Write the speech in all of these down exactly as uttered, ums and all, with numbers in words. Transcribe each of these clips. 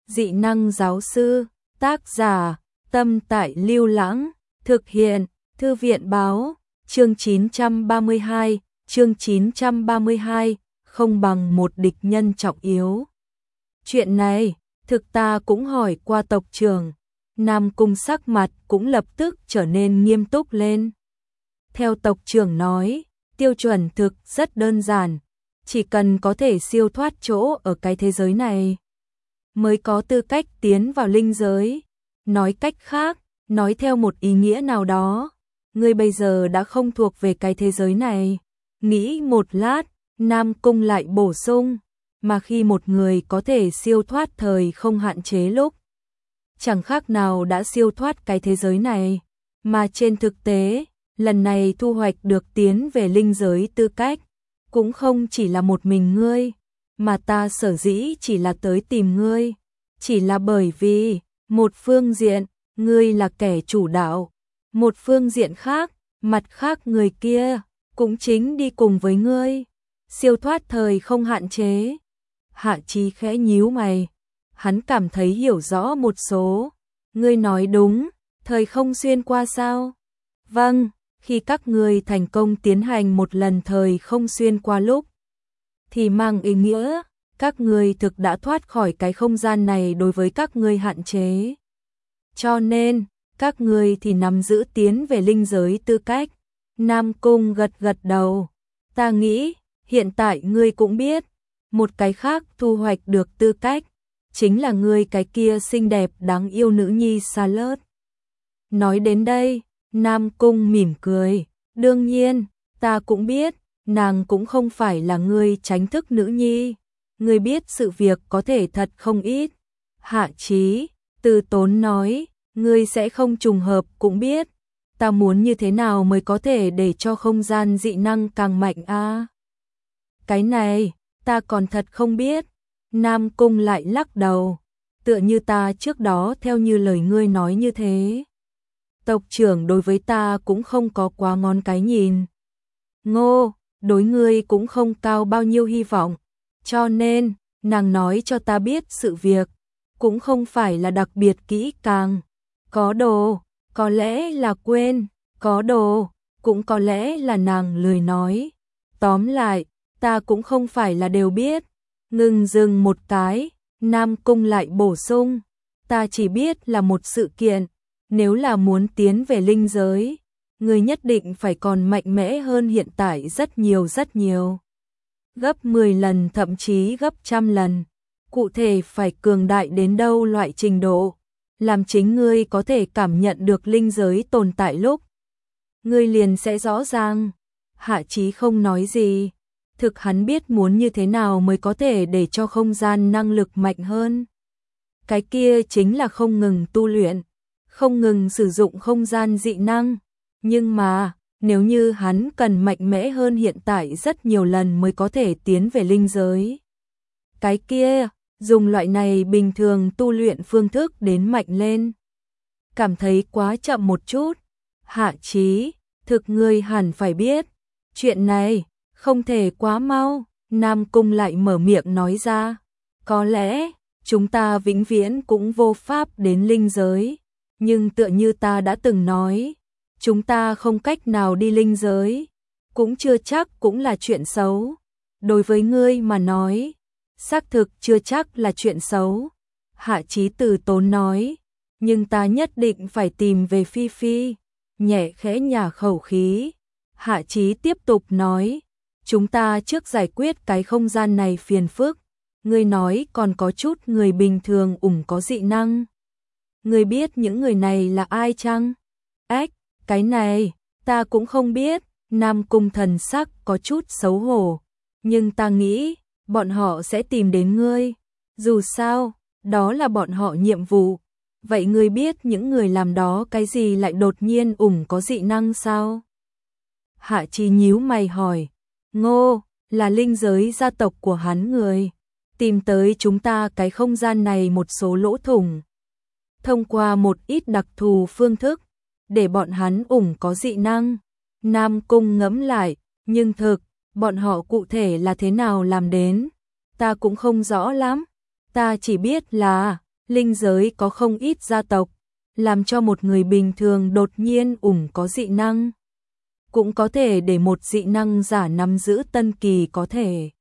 dị năng giáo sư, tác giả, Tâm Tại Lưu Lãng, thực hiện, Thư viện báo, chương chín trăm ba mươi hai, chương chín trăm ba mươi hai, không bằng một địch nhân trọng yếu. Chuyện này, thực ta cũng hỏi qua tộc trưởng, Nam Cung sắc mặt cũng lập tức trở nên nghiêm túc lên. Theo tộc trưởng nói, tiêu chuẩn thực rất đơn giản, chỉ cần có thể siêu thoát chỗ ở cái thế giới này, mới có tư cách tiến vào linh giới. Nói cách khác, nói theo một ý nghĩa nào đó, ngươi bây giờ đã không thuộc về cái thế giới này. Nghĩ một lát, Nam Cung lại bổ sung, mà khi một người có thể siêu thoát thời không hạn chế lúc, chẳng khác nào đã siêu thoát cái thế giới này, mà trên thực tế, lần này thu hoạch được tiến về linh giới tư cách, cũng không chỉ là một mình ngươi, mà ta sở dĩ chỉ là tới tìm ngươi, chỉ là bởi vì, một phương diện, ngươi là kẻ chủ đạo, một phương diện khác, mặt khác người kia, cũng chính đi cùng với ngươi, siêu thoát thời không hạn chế. Hạ Chí khẽ nhíu mày, hắn cảm thấy hiểu rõ một số. Ngươi nói đúng, thời không xuyên qua sao? Vâng, khi các ngươi thành công tiến hành một lần thời không xuyên qua lúc, thì mang ý nghĩa, các ngươi thực đã thoát khỏi cái không gian này đối với các ngươi hạn chế. Cho nên, các ngươi thì nắm giữ tiến về linh giới tư cách. Nam Cung gật gật đầu. Ta nghĩ, hiện tại ngươi cũng biết, một cái khác thu hoạch được tư cách, chính là ngươi cái kia xinh đẹp đáng yêu nữ nhi Charlotte. Nói đến đây, Nam Cung mỉm cười. Đương nhiên, ta cũng biết, nàng cũng không phải là ngươi tránh thức nữ nhi. Ngươi biết sự việc có thể thật không ít. Hạ Chí, Từ Tốn nói, ngươi sẽ không trùng hợp cũng biết. Ta muốn như thế nào mới có thể để cho không gian dị năng càng mạnh a? À? Cái này, ta còn thật không biết. Nam Cung lại lắc đầu. Tựa như ta trước đó theo như lời ngươi nói như thế. Tộc trưởng đối với ta cũng không có quá ngon cái nhìn. Ngô, đối ngươi cũng không cao bao nhiêu hy vọng. Cho nên, nàng nói cho ta biết sự việc, cũng không phải là đặc biệt kỹ càng. Có đồ, có lẽ là quên, có đồ, cũng có lẽ là nàng lười nói. Tóm lại, ta cũng không phải là đều biết. Ngừng dừng một cái, Nam Cung lại bổ sung, ta chỉ biết là một sự kiện, nếu là muốn tiến về linh giới, người nhất định phải còn mạnh mẽ hơn hiện tại rất nhiều rất nhiều. Gấp mười lần thậm chí gấp trăm lần, cụ thể phải cường đại đến đâu loại trình độ, làm chính ngươi có thể cảm nhận được linh giới tồn tại lúc, ngươi liền sẽ rõ ràng. Hạ Chí không nói gì. Thực hắn biết muốn như thế nào mới có thể để cho không gian năng lực mạnh hơn. Cái kia chính là không ngừng tu luyện, không ngừng sử dụng không gian dị năng. Nhưng mà, nếu như hắn cần mạnh mẽ hơn hiện tại rất nhiều lần mới có thể tiến về linh giới. Cái kia, dùng loại này bình thường tu luyện phương thức đến mạnh lên. Cảm thấy quá chậm một chút. Hạ Chí, thực ngươi hẳn phải biết. Chuyện này, không thể quá mau. Nam Cung lại mở miệng nói ra. Có lẽ, chúng ta vĩnh viễn cũng vô pháp đến linh giới. Nhưng tựa như ta đã từng nói, chúng ta không cách nào đi linh giới. Cũng chưa chắc cũng là chuyện xấu. Đối với ngươi mà nói, xác thực chưa chắc là chuyện xấu. Hạ Chí Từ Tốn nói. Nhưng ta nhất định phải tìm về Phi Phi. Nhẹ khẽ nhả khẩu khí. Hạ Chí tiếp tục nói. Chúng ta trước giải quyết cái không gian này phiền phức. Ngươi nói còn có chút người bình thường ủng có dị năng. Ngươi biết những người này là ai chăng? Ếch, cái này, ta cũng không biết. Nam Cung thần sắc có chút xấu hổ. Nhưng ta nghĩ, bọn họ sẽ tìm đến ngươi. Dù sao, đó là bọn họ nhiệm vụ. Vậy ngươi biết những người làm đó cái gì lại đột nhiên ủng có dị năng sao? Hạ Chí nhíu mày hỏi. Ngô, là linh giới gia tộc của hắn người. Tìm tới chúng ta cái không gian này một số lỗ thủng. Thông qua một ít đặc thù phương thức, để bọn hắn ủng có dị năng. Nam Cung ngẫm lại, nhưng thực, bọn họ cụ thể là thế nào làm đến, ta cũng không rõ lắm. Ta chỉ biết là, linh giới có không ít gia tộc, làm cho một người bình thường đột nhiên ủng có dị năng. Cũng có thể để một dị năng giả nắm giữ tân kỳ có thể.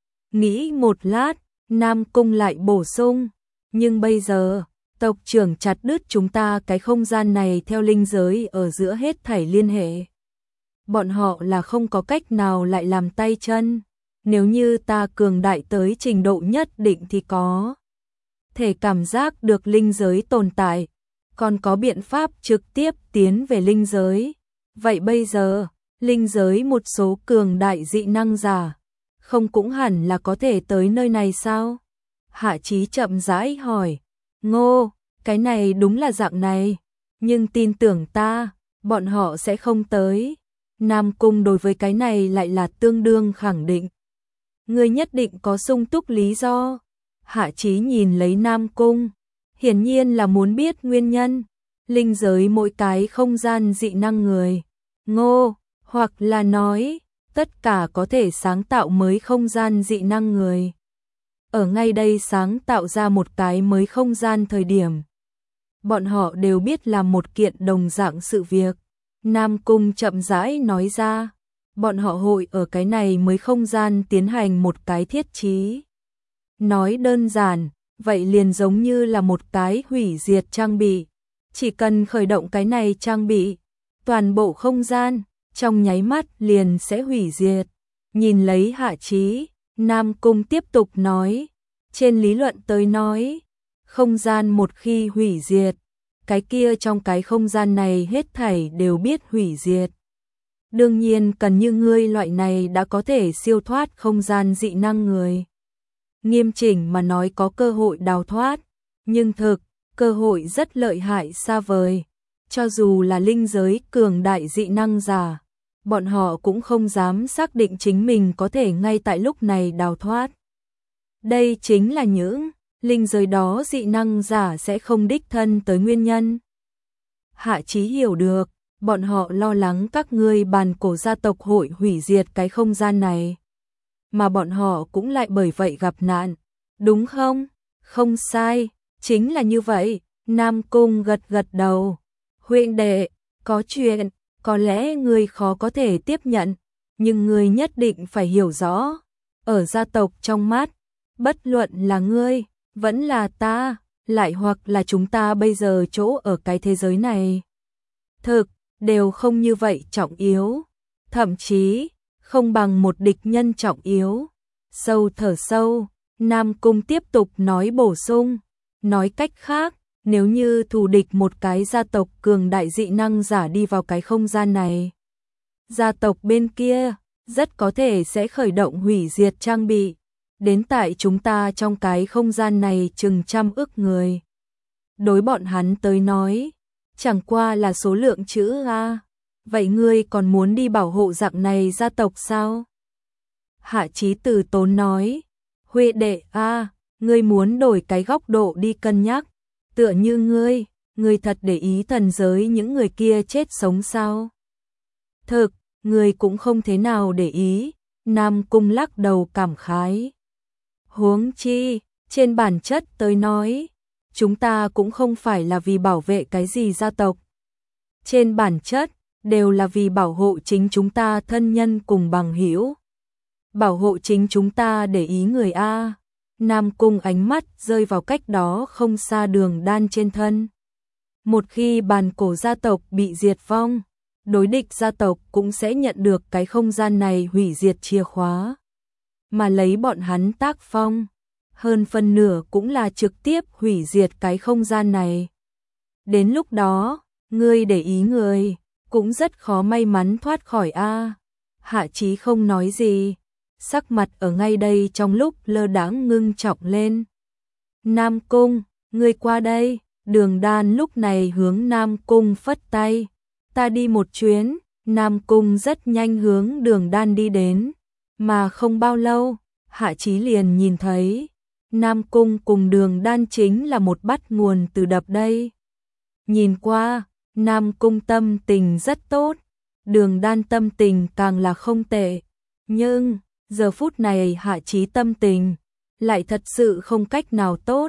Nghĩ một lát, Nam Cung lại bổ sung, nhưng bây giờ, tộc trưởng chặt đứt chúng ta cái không gian này theo linh giới ở giữa hết thảy liên hệ. Bọn họ là không có cách nào lại làm tay chân, nếu như ta cường đại tới trình độ nhất định thì có thể cảm giác được linh giới tồn tại, còn có biện pháp trực tiếp tiến về linh giới. Vậy bây giờ, linh giới một số cường đại dị năng giả, không cũng hẳn là có thể tới nơi này sao? Hạ Chí chậm rãi hỏi, Ngô, cái này đúng là dạng này, nhưng tin tưởng ta, bọn họ sẽ không tới. Nam Cung đối với cái này lại là tương đương khẳng định. Ngươi nhất định có sung túc lý do. Hạ Chí nhìn lấy Nam Cung, hiển nhiên là muốn biết nguyên nhân. Linh giới mỗi cái không gian dị năng người. Ngô, hoặc là nói, tất cả có thể sáng tạo mới không gian dị năng người. Ở ngay đây sáng tạo ra một cái mới không gian thời điểm. Bọn họ đều biết là một kiện đồng dạng sự việc. Nam Cung chậm rãi nói ra, bọn họ hội ở cái này mới không gian tiến hành một cái thiết trí. Nói đơn giản, vậy liền giống như là một cái hủy diệt trang bị. Chỉ cần khởi động cái này trang bị, toàn bộ không gian, trong nháy mắt liền sẽ hủy diệt. Nhìn lấy Hạ Chí, Nam Cung tiếp tục nói, trên lý luận tới nói, không gian một khi hủy diệt, cái kia trong cái không gian này hết thảy đều biết hủy diệt. Đương nhiên cần như ngươi loại này đã có thể siêu thoát không gian dị năng người. Nghiêm chỉnh mà nói có cơ hội đào thoát, nhưng thực, cơ hội rất lợi hại xa vời. Cho dù là linh giới cường đại dị năng giả, bọn họ cũng không dám xác định chính mình có thể ngay tại lúc này đào thoát. Đây chính là những linh giới đó dị năng giả sẽ không đích thân tới nguyên nhân. Hạ Chí hiểu được, bọn họ lo lắng các ngươi bàn cổ gia tộc hội hủy diệt cái không gian này. Mà bọn họ cũng lại bởi vậy gặp nạn, đúng không? Không sai, chính là như vậy. Nam Cung gật gật đầu. Huynh đệ, có chuyện, có lẽ ngươi khó có thể tiếp nhận, nhưng ngươi nhất định phải hiểu rõ. Ở gia tộc trong mắt, bất luận là ngươi, vẫn là ta, lại hoặc là chúng ta bây giờ chỗ ở cái thế giới này. Thực, đều không như vậy trọng yếu. Thậm chí, không bằng một địch nhân trọng yếu. Sâu thở sâu, Nam Cung tiếp tục nói bổ sung. Nói cách khác, nếu như thù địch một cái gia tộc cường đại dị năng giả đi vào cái không gian này, gia tộc bên kia rất có thể sẽ khởi động hủy diệt trang bị. Đến tại chúng ta trong cái không gian này chừng trăm ức người. Đối bọn hắn tới nói, chẳng qua là số lượng chữ A. Vậy ngươi còn muốn đi bảo hộ dạng này gia tộc sao? Hạ Chí từ tốn nói, Huệ đệ A, ngươi muốn đổi cái góc độ đi cân nhắc. Tựa như ngươi, ngươi thật để ý thần giới những người kia chết sống sao? Thực, ngươi cũng không thế nào để ý. Nam Cung lắc đầu cảm khái. Huống chi, trên bản chất tới nói, chúng ta cũng không phải là vì bảo vệ cái gì gia tộc. Trên bản chất, đều là vì bảo hộ chính chúng ta thân nhân cùng bằng hữu. Bảo hộ chính chúng ta để ý người A. Nam Cung ánh mắt rơi vào cách đó không xa Đường Đan trên thân. Một khi bàn cổ gia tộc bị diệt vong, đối địch gia tộc cũng sẽ nhận được cái không gian này hủy diệt chìa khóa. Mà lấy bọn hắn tác phong, hơn phân nửa cũng là trực tiếp hủy diệt cái không gian này. Đến lúc đó, ngươi để ý người, cũng rất khó may mắn thoát khỏi A. Hạ Chí không nói gì, sắc mặt ở ngay đây trong lúc lơ đãng ngưng trọng lên. Nam Cung, ngươi qua đây. Đường Đan lúc này hướng Nam Cung phất tay. Ta đi một chuyến. Nam Cung rất nhanh hướng Đường Đan đi đến. Mà không bao lâu, Hạ Chí liền nhìn thấy Nam Cung cùng Đường Đan chính là một bắt nguồn từ đập đây. Nhìn qua, Nam Cung tâm tình rất tốt, Đường Đan tâm tình càng là không tệ. Nhưng, giờ phút này Hạ Chí tâm tình lại thật sự không cách nào tốt.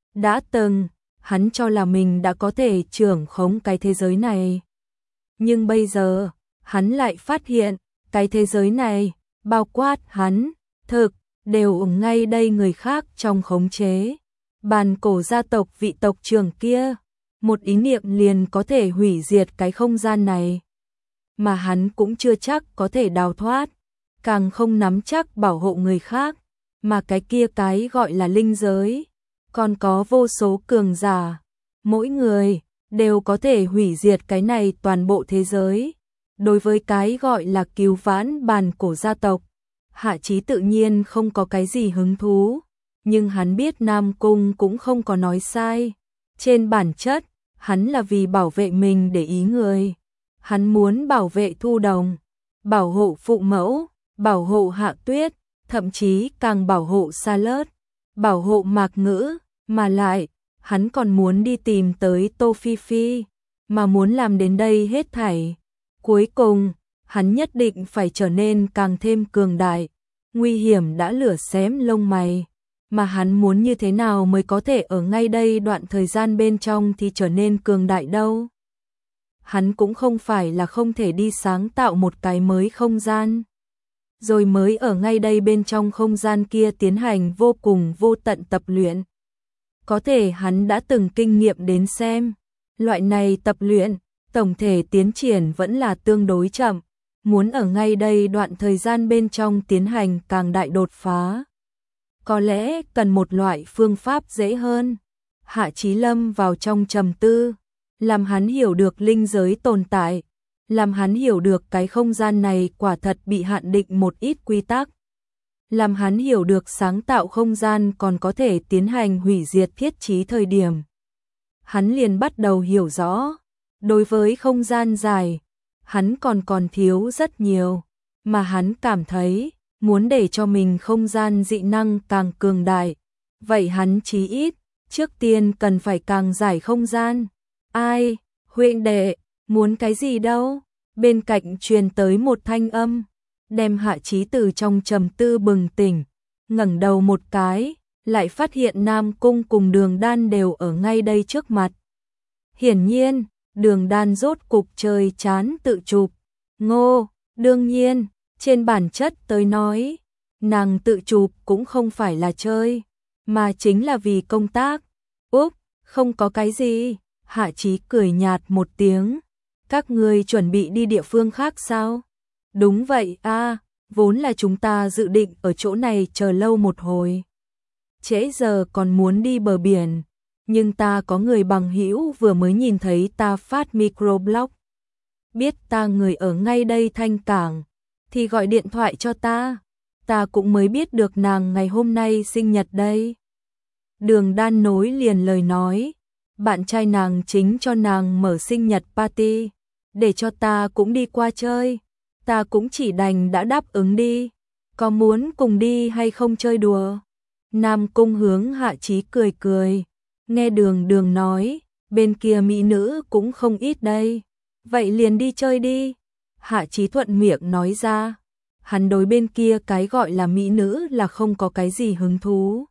Đã từng, hắn cho là mình đã có thể trưởng khống cái thế giới này. Nhưng bây giờ, hắn lại phát hiện, cái thế giới này, bao quát hắn, thực, đều ở ngay đây người khác trong khống chế. Bàn cổ gia tộc vị tộc trưởng kia, một ý niệm liền có thể hủy diệt cái không gian này. Mà hắn cũng chưa chắc có thể đào thoát, càng không nắm chắc bảo hộ người khác, mà cái kia cái gọi là linh giới, còn có vô số cường giả, mỗi người đều có thể hủy diệt cái này toàn bộ thế giới. Đối với cái gọi là cứu vãn bàn cổ gia tộc, Hạ Chí tự nhiên không có cái gì hứng thú, nhưng hắn biết Nam Cung cũng không có nói sai. Trên bản chất, hắn là vì bảo vệ mình để ý người. Hắn muốn bảo vệ Thu Đồng, bảo hộ phụ mẫu, bảo hộ Hạ Tuyết, thậm chí càng bảo hộ Sa Lớt, bảo hộ Mạc Ngữ, mà lại, hắn còn muốn đi tìm tới Tô Phi Phi, mà muốn làm đến đây hết thảy. Cuối cùng, hắn nhất định phải trở nên càng thêm cường đại. Nguy hiểm đã lửa xém lông mày, mà hắn muốn như thế nào mới có thể ở ngay đây đoạn thời gian bên trong thì trở nên cường đại đâu. Hắn cũng không phải là không thể đi sáng tạo một cái mới không gian, rồi mới ở ngay đây bên trong không gian kia tiến hành vô cùng vô tận tập luyện. Có thể hắn đã từng kinh nghiệm đến xem, loại này tập luyện, tổng thể tiến triển vẫn là tương đối chậm, muốn ở ngay đây đoạn thời gian bên trong tiến hành càng đại đột phá. Có lẽ cần một loại phương pháp dễ hơn. Hạ Chí lâm vào trong trầm tư, làm hắn hiểu được linh giới tồn tại, làm hắn hiểu được cái không gian này quả thật bị hạn định một ít quy tắc, làm hắn hiểu được sáng tạo không gian còn có thể tiến hành hủy diệt thiết trí thời điểm. Hắn liền bắt đầu hiểu rõ, đối với không gian dài, hắn còn còn thiếu rất nhiều, mà hắn cảm thấy, muốn để cho mình không gian dị năng càng cường đại, vậy hắn chí ít, trước tiên cần phải càng giải không gian. Ai, huynh đệ, muốn cái gì đâu? Bên cạnh truyền tới một thanh âm, đem Hạ Chí từ trong trầm tư bừng tỉnh, ngẩng đầu một cái, lại phát hiện Nam Cung cùng Đường Đan đều ở ngay đây trước mặt. Hiển nhiên, Đường Đan rốt cục chơi chán tự chụp. Ngô, đương nhiên, trên bản chất tới nói, nàng tự chụp cũng không phải là chơi, mà chính là vì công tác. Úp, không có cái gì. Hạ Chí cười nhạt một tiếng. Các ngươi chuẩn bị đi địa phương khác sao? Đúng vậy a, vốn là chúng ta dự định ở chỗ này chờ lâu một hồi. Trễ giờ còn muốn đi bờ biển, nhưng ta có người bằng hữu vừa mới nhìn thấy ta phát microblog. Biết ta người ở ngay đây Thanh Cảng, thì gọi điện thoại cho ta. Ta cũng mới biết được nàng ngày hôm nay sinh nhật đây. Đường Đan nối liền lời nói, bạn trai nàng chính cho nàng mở sinh nhật party, để cho ta cũng đi qua chơi. Ta cũng chỉ đành đã đáp ứng đi. Có muốn cùng đi hay không chơi đùa? Nam Cung hướng Hạ Chí cười cười. Nghe Đường Đường nói, bên kia mỹ nữ cũng không ít đây. Vậy liền đi chơi đi. Hạ Chí thuận miệng nói ra. Hắn đối bên kia cái gọi là mỹ nữ là không có cái gì hứng thú.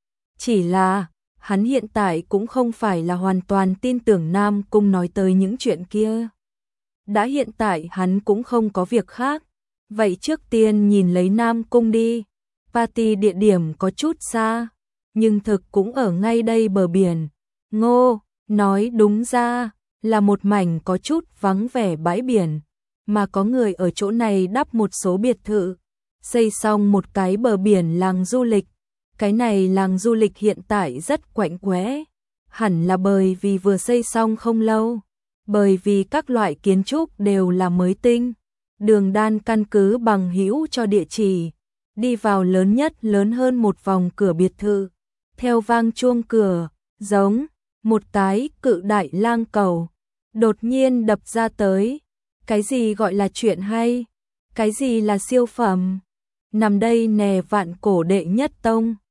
Chỉ là, hắn hiện tại cũng không phải là hoàn toàn tin tưởng Nam Cung nói tới những chuyện kia. Đã hiện tại hắn cũng không có việc khác. Vậy trước tiên nhìn lấy Nam Cung đi. Party địa điểm có chút xa, nhưng thực cũng ở ngay đây bờ biển. Ngô, nói đúng ra, là một mảnh có chút vắng vẻ bãi biển, mà có người ở chỗ này đắp một số biệt thự, xây xong một cái bờ biển làng du lịch. Cái này làng du lịch hiện tại rất quạnh quẽ, hẳn là bởi vì vừa xây xong không lâu, bởi vì các loại kiến trúc đều là mới tinh. Đường Đan căn cứ bằng hữu cho địa chỉ, đi vào lớn nhất lớn hơn một vòng cửa biệt thự, theo vang chuông cửa, giống một cái cự đại lang cầu, đột nhiên đập ra tới. Cái gì gọi là chuyện hay? Cái gì là siêu phẩm? Nằm đây nè vạn cổ đệ nhất tông,